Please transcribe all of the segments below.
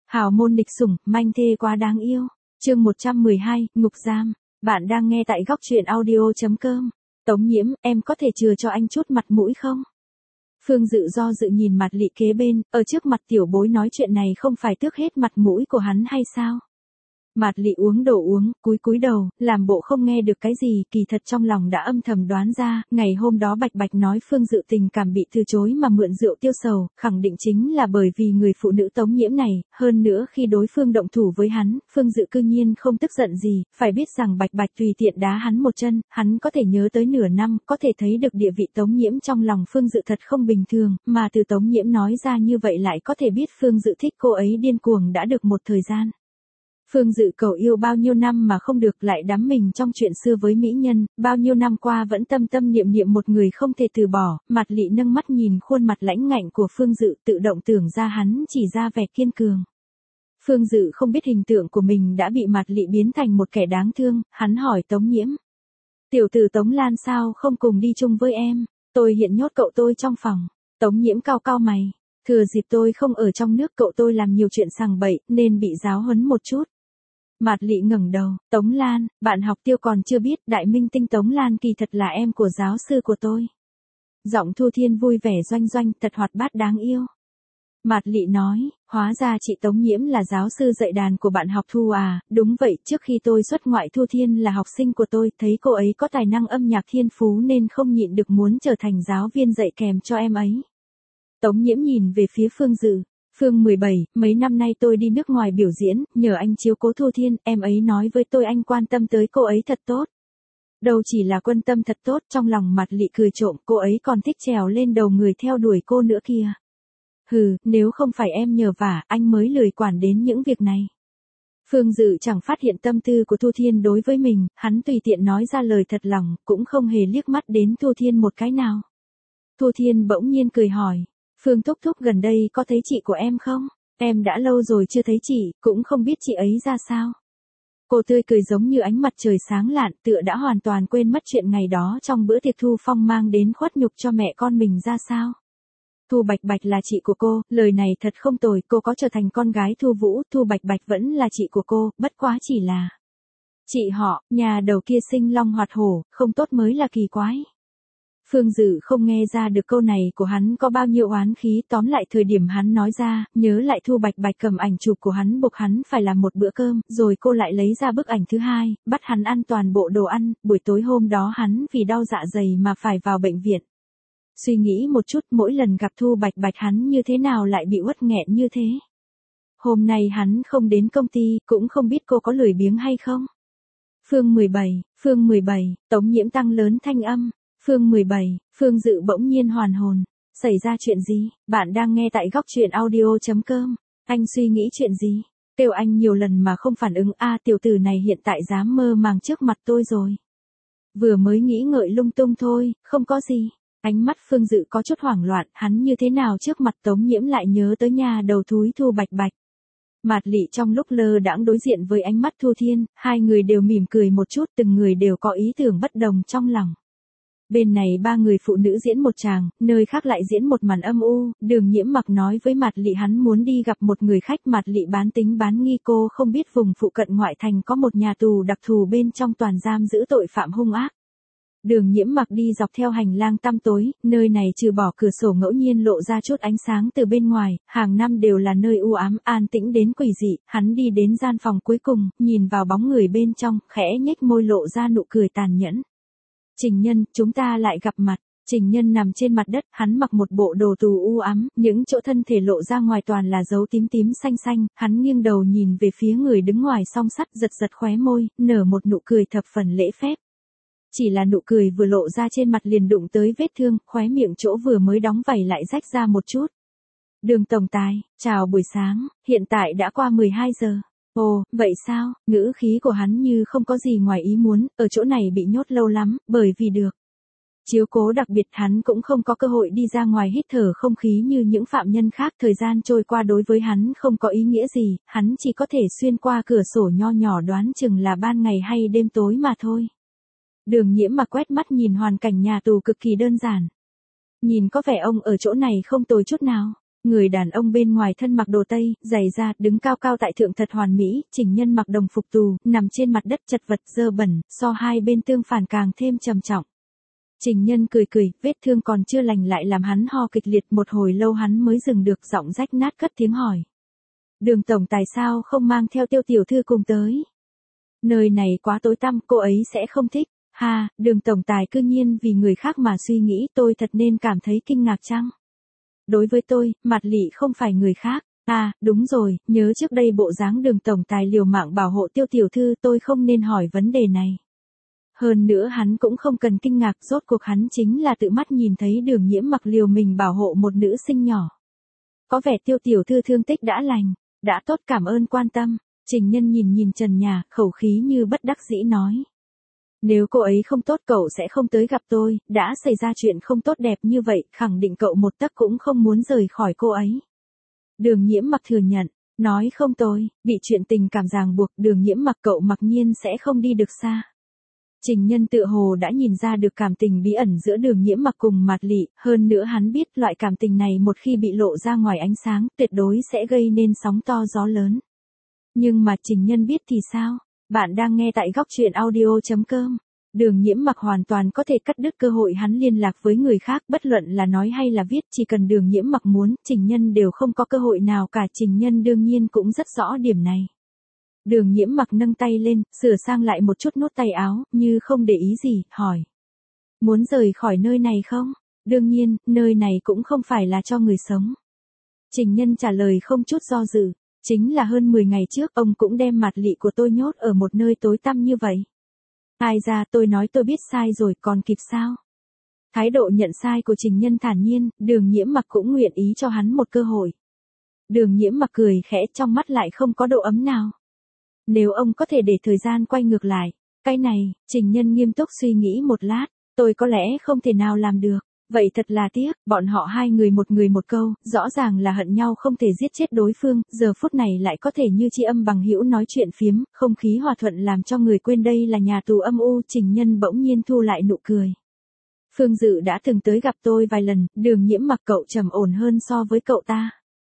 Hào môn địch sủng, manh thê quá đáng yêu. Chương 112, ngục giam. Bạn đang nghe tại góc truyện audio.com. Tống Nhiễm, em có thể chừa cho anh chút mặt mũi không? Phương Dự do dự nhìn Mạt Lị kế bên, ở trước mặt tiểu bối nói chuyện này không phải tước hết mặt mũi của hắn hay sao? Mạt Lị uống đồ uống, cúi đầu, làm bộ không nghe được cái gì, kỳ thật trong lòng đã âm thầm đoán ra, ngày hôm đó Bạch Bạch nói Phương Dự tình cảm bị từ chối mà mượn rượu tiêu sầu, khẳng định chính là bởi vì người phụ nữ Tống Nhiễm này, hơn nữa khi đối phương động thủ với hắn, Phương Dự cư nhiên không tức giận gì, phải biết rằng Bạch Bạch tùy tiện đá hắn một chân, hắn có thể nhớ tới nửa năm, có thể thấy được địa vị Tống Nhiễm trong lòng Phương Dự thật không bình thường, mà từ Tống Nhiễm nói ra như vậy lại có thể biết Phương Dự thích cô ấy điên cuồng đã được một thời gian. Phương Dự cầu yêu bao nhiêu năm mà không được, lại đắm mình trong chuyện xưa với mỹ nhân, bao nhiêu năm qua vẫn tâm tâm niệm niệm một người không thể từ bỏ. Mạt Lị nâng mắt nhìn khuôn mặt lãnh ngạnh của Phương Dự, tự động tưởng ra hắn chỉ ra vẻ kiên cường. Phương Dự không biết hình tượng của mình đã bị Mạt Lị biến thành một kẻ đáng thương, hắn hỏi Tống Nhiễm. Tiểu tử Tống Lan sao không cùng đi chung với em, tôi hiện nhốt cậu tôi trong phòng. Tống Nhiễm cau cau mày, thừa dịp tôi không ở trong nước cậu tôi làm nhiều chuyện sằng bậy, nên bị giáo huấn một chút. Mạt Lị ngẩng đầu, Tống Lan, bạn học Tiêu còn chưa biết, đại minh tinh Tống Lan kỳ thật là em của giáo sư của tôi. Giọng Thu Thiên vui vẻ doanh doanh, thật hoạt bát đáng yêu. Mạt Lị nói, hóa ra chị Tống Nhiễm là giáo sư dạy đàn của bạn học Thu à, đúng vậy, trước khi tôi xuất ngoại Thu Thiên là học sinh của tôi, thấy cô ấy có tài năng âm nhạc thiên phú nên không nhịn được muốn trở thành giáo viên dạy kèm cho em ấy. Tống Nhiễm nhìn về phía Phương Dự. Phương 17, mấy năm nay tôi đi nước ngoài biểu diễn, nhờ anh chiếu cố Thu Thiên, em ấy nói với tôi anh quan tâm tới cô ấy thật tốt. Đâu chỉ là quan tâm thật tốt, trong lòng Mạt Lị cười trộm, cô ấy còn thích trèo lên đầu người theo đuổi cô nữa kìa. Hừ, nếu không phải em nhờ vả, anh mới lười quản đến những việc này. Phương Dự chẳng phát hiện tâm tư của Thu Thiên đối với mình, hắn tùy tiện nói ra lời thật lòng, cũng không hề liếc mắt đến Thu Thiên một cái nào. Thu Thiên bỗng nhiên cười hỏi. Phương Thúc Thúc gần đây có thấy chị của em không? Em đã lâu rồi chưa thấy chị, cũng không biết chị ấy ra sao. Cô tươi cười giống như ánh mặt trời sáng lạn, tựa đã hoàn toàn quên mất chuyện ngày đó trong bữa tiệc Thu Phong mang đến khuất nhục cho mẹ con mình ra sao. Thu Bạch Bạch là chị của cô, lời này thật không tồi, cô có trở thành con gái Thu Vũ, Thu Bạch Bạch vẫn là chị của cô, bất quá chỉ là chị họ, nhà đầu kia sinh long hoạt hổ, không tốt mới là kỳ quái. Phương Dự không nghe ra được câu này của hắn có bao nhiêu oán khí, tóm lại thời điểm hắn nói ra, nhớ lại Thu Bạch Bạch cầm ảnh chụp của hắn buộc hắn phải làm một bữa cơm, rồi cô lại lấy ra bức ảnh thứ hai, bắt hắn ăn toàn bộ đồ ăn, buổi tối hôm đó hắn vì đau dạ dày mà phải vào bệnh viện. Suy nghĩ một chút, mỗi lần gặp Thu Bạch Bạch hắn như thế nào lại bị uất nghẹn như thế. Hôm nay hắn không đến công ty, cũng không biết cô có lười biếng hay không. Phương 17, Tống Nhiễm tăng lớn thanh âm. Phương 17, Phương Dự bỗng nhiên hoàn hồn. Xảy ra chuyện gì? Bạn đang nghe tại góc truyện audio.com. Anh suy nghĩ chuyện gì? Kêu anh nhiều lần mà không phản ứng, tiểu tử này hiện tại dám mơ màng trước mặt tôi rồi. Vừa mới nghĩ ngợi lung tung thôi, không có gì. Ánh mắt Phương Dự có chút hoảng loạn, hắn như thế nào trước mặt Tống Nhiễm lại nhớ tới nhà đầu thúi Thu Bạch Bạch. Mạt Lị trong lúc lơ đãng đối diện với ánh mắt Thu Thiên, hai người đều mỉm cười một chút, từng người đều có ý tưởng bất đồng trong lòng. Bên này ba người phụ nữ diễn một tràng, nơi khác lại diễn một màn âm u, Đường Nhiễm Mặc nói với Mạt Lị hắn muốn đi gặp một người khách, Mạt Lị bán tính bán nghi, cô không biết vùng phụ cận ngoại thành có một nhà tù đặc thù bên trong toàn giam giữ tội phạm hung ác. Đường Nhiễm Mặc đi dọc theo hành lang tăm tối, nơi này trừ bỏ cửa sổ ngẫu nhiên lộ ra chút ánh sáng từ bên ngoài, hàng năm đều là nơi u ám, an tĩnh đến quỷ dị, hắn đi đến gian phòng cuối cùng, nhìn vào bóng người bên trong, khẽ nhếch môi lộ ra nụ cười tàn nhẫn. Trình Nhân, chúng ta lại gặp mặt. Trình Nhân nằm trên mặt đất, hắn mặc một bộ đồ tù u ám, những chỗ thân thể lộ ra ngoài toàn là dấu tím tím xanh xanh, hắn nghiêng đầu nhìn về phía người đứng ngoài song sắt, giật giật khóe môi, nở một nụ cười thập phần lễ phép. Chỉ là nụ cười vừa lộ ra trên mặt liền đụng tới vết thương, khóe miệng chỗ vừa mới đóng vảy lại rách ra một chút. Đường tổng tài, chào buổi sáng, hiện tại đã qua 12 giờ. Ồ, vậy sao? Ngữ khí của hắn như không có gì ngoài ý muốn, ở chỗ này bị nhốt lâu lắm, bởi vì được chiếu cố đặc biệt hắn cũng không có cơ hội đi ra ngoài hít thở không khí như những phạm nhân khác, thời gian trôi qua đối với hắn không có ý nghĩa gì, hắn chỉ có thể xuyên qua cửa sổ nho nhỏ đoán chừng là ban ngày hay đêm tối mà thôi. Đường Nhiễm Mặc quét mắt nhìn hoàn cảnh nhà tù cực kỳ đơn giản. Nhìn có vẻ ông ở chỗ này không tồi chút nào. Người đàn ông bên ngoài thân mặc đồ tây, giày da, đứng cao cao tại thượng thật hoàn mỹ, Trình Nhân mặc đồng phục tù, nằm trên mặt đất chật vật dơ bẩn, so hai bên tương phản càng thêm trầm trọng. Trình Nhân cười cười, vết thương còn chưa lành lại làm hắn ho kịch liệt, một hồi lâu hắn mới dừng được, giọng rách nát cất tiếng hỏi. Đường tổng tài sao không mang theo Tiêu tiểu thư cùng tới? Nơi này quá tối tăm, cô ấy sẽ không thích. Ha, Đường tổng tài cư nhiên vì người khác mà suy nghĩ, tôi thật nên cảm thấy kinh ngạc chăng? Đối với tôi, Mạt Lị không phải người khác. À, đúng rồi, nhớ trước đây bộ dáng Đường tổng tài liều mạng bảo hộ Tiêu tiểu thư, tôi không nên hỏi vấn đề này. Hơn nữa hắn cũng không cần kinh ngạc, rốt cuộc hắn chính là tự mắt nhìn thấy Đường Nhiễm mặc liều mình bảo hộ một nữ sinh nhỏ. Có vẻ Tiêu tiểu thư thương tích đã lành, đã tốt, cảm ơn quan tâm. Trình Nhân nhìn trần nhà, khẩu khí như bất đắc dĩ nói. Nếu cô ấy không tốt cậu sẽ không tới gặp tôi, đã xảy ra chuyện không tốt đẹp như vậy, khẳng định cậu một tấc cũng không muốn rời khỏi cô ấy. Đường Nhiễm mặc thừa nhận, nói không tôi, bị chuyện tình cảm ràng buộc, Đường Nhiễm mặc cậu mặc nhiên sẽ không đi được xa. Trình Nhân tựa hồ đã nhìn ra được cảm tình bí ẩn giữa Đường Nhiễm mặc cùng Mạt Lị, hơn nữa hắn biết loại cảm tình này một khi bị lộ ra ngoài ánh sáng, tuyệt đối sẽ gây nên sóng to gió lớn. Nhưng mà Trình Nhân biết thì sao? Bạn đang nghe tại góc truyện audio.com. Đường Nhiễm mặc hoàn toàn có thể cắt đứt cơ hội hắn liên lạc với người khác, bất luận là nói hay là viết, chỉ cần Đường Nhiễm mặc muốn, Trình Nhân đều không có cơ hội nào cả. Trình Nhân đương nhiên cũng rất rõ điểm này. Đường Nhiễm mặc nâng tay lên, sửa sang lại một chút nốt tay áo, như không để ý gì, hỏi. Muốn rời khỏi nơi này không? Đương nhiên, nơi này cũng không phải là cho người sống. Trình Nhân trả lời không chút do dự. Chính là hơn 10 ngày trước ông cũng đem Mạt Lị của tôi nhốt ở một nơi tối tăm như vậy. Ai ra, tôi nói tôi biết sai rồi, còn kịp sao? Thái độ nhận sai của Trình Nhân thản nhiên, Đường Nhiễm mặc cũng nguyện ý cho hắn một cơ hội. Đường Nhiễm mặc cười khẽ, trong mắt lại không có độ ấm nào. Nếu ông có thể để thời gian quay ngược lại, cái này, Trình Nhân nghiêm túc suy nghĩ một lát, tôi có lẽ không thể nào làm được. Vậy thật là tiếc, bọn họ hai người một câu, rõ ràng là hận nhau không thể giết chết đối phương, giờ phút này lại có thể như tri âm bằng hữu nói chuyện phiếm, không khí hòa thuận làm cho người quên đây là nhà tù âm u. Trình Nhân bỗng nhiên thu lại nụ cười. Phương Dự đã từng tới gặp tôi vài lần, Đường Nhiễm mặc cậu trầm ổn hơn so với cậu ta.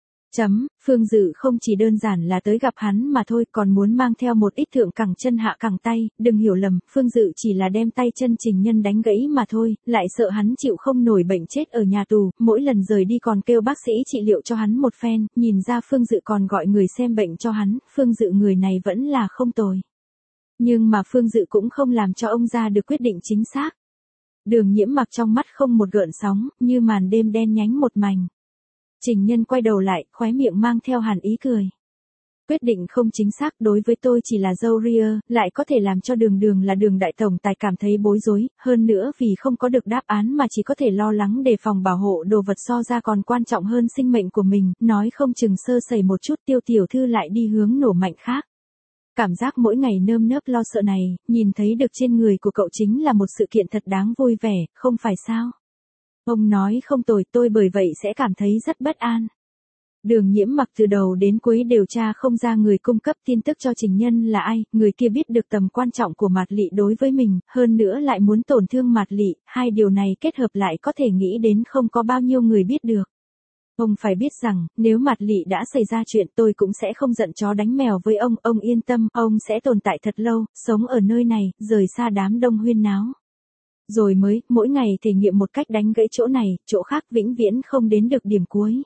Phương Dự không chỉ đơn giản là tới gặp hắn mà thôi, còn muốn mang theo một ít thượng cẳng chân hạ cẳng tay, đừng hiểu lầm, Phương Dự chỉ là đem tay chân Trình Nhân đánh gãy mà thôi, lại sợ hắn chịu không nổi bệnh chết ở nhà tù, mỗi lần rời đi còn kêu bác sĩ trị liệu cho hắn một phen, nhìn ra Phương Dự còn gọi người xem bệnh cho hắn, Phương Dự người này vẫn là không tồi. Nhưng mà Phương Dự cũng không làm cho ông ra được quyết định chính xác. Đường Nhiễm mặc trong mắt không một gợn sóng, như màn đêm đen nhánh một mảnh. Trình Nhân quay đầu lại, khóe miệng mang theo hàn ý cười. Quyết định không chính xác, đối với tôi chỉ là dâu ria, lại có thể làm cho Đường là Đường đại tổng tài cảm thấy bối rối, hơn nữa vì không có được đáp án mà chỉ có thể lo lắng đề phòng bảo hộ đồ vật so ra còn quan trọng hơn sinh mệnh của mình, nói không chừng sơ sẩy một chút Tiêu tiểu thư lại đi hướng nổ mạnh khác. Cảm giác mỗi ngày nơm nớp lo sợ này, nhìn thấy được trên người của cậu chính là một sự kiện thật đáng vui vẻ, không phải sao? Ông nói không tồi, tôi bởi vậy sẽ cảm thấy rất bất an. Đường Nhiễm mặc từ đầu đến cuối điều tra không ra người cung cấp tin tức cho Trình Nhân là ai, người kia biết được tầm quan trọng của Mạt Lị đối với mình, hơn nữa lại muốn tổn thương Mạt Lị, hai điều này kết hợp lại có thể nghĩ đến không có bao nhiêu người biết được. Ông phải biết rằng, nếu Mạt Lị đã xảy ra chuyện tôi cũng sẽ không giận chó đánh mèo với ông yên tâm, ông sẽ tồn tại thật lâu, sống ở nơi này, rời xa đám đông huyên náo. Rồi mới, mỗi ngày thể nghiệm một cách đánh gãy chỗ này, chỗ khác vĩnh viễn không đến được điểm cuối.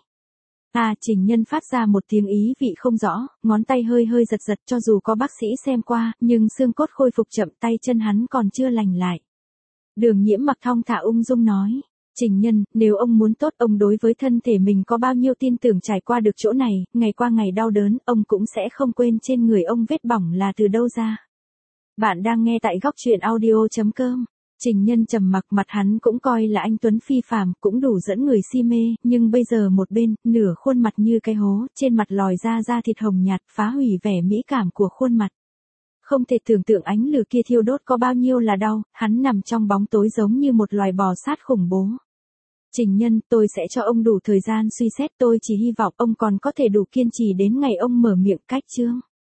Trình Nhân phát ra một tiếng ý vị không rõ, ngón tay hơi giật cho dù có bác sĩ xem qua, nhưng xương cốt khôi phục chậm, tay chân hắn còn chưa lành lại. Đường Nhiễm mặc thong thả ung dung nói. Trình Nhân, nếu ông muốn tốt, ông đối với thân thể mình có bao nhiêu tin tưởng trải qua được chỗ này, ngày qua ngày đau đớn, ông cũng sẽ không quên trên người ông vết bỏng là từ đâu ra. Bạn đang nghe tại góc truyện audio.com. Trình Nhân trầm mặc, mặt hắn cũng coi là anh tuấn phi phàm, cũng đủ dẫn người si mê, nhưng bây giờ một bên, nửa khuôn mặt như cái hố, trên mặt lòi ra da thịt hồng nhạt, phá hủy vẻ mỹ cảm của khuôn mặt. Không thể tưởng tượng ánh lửa kia thiêu đốt có bao nhiêu là đau, hắn nằm trong bóng tối giống như một loài bò sát khủng bố. Trình Nhân, tôi sẽ cho ông đủ thời gian suy xét, tôi chỉ hy vọng ông còn có thể đủ kiên trì đến ngày ông mở miệng cách chương.